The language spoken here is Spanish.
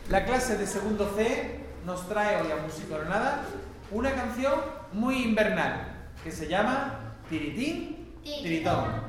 La clase de segundo C nos trae hoy a Musicoronada una canción muy invernal que se llama Tiritín, Tiritón.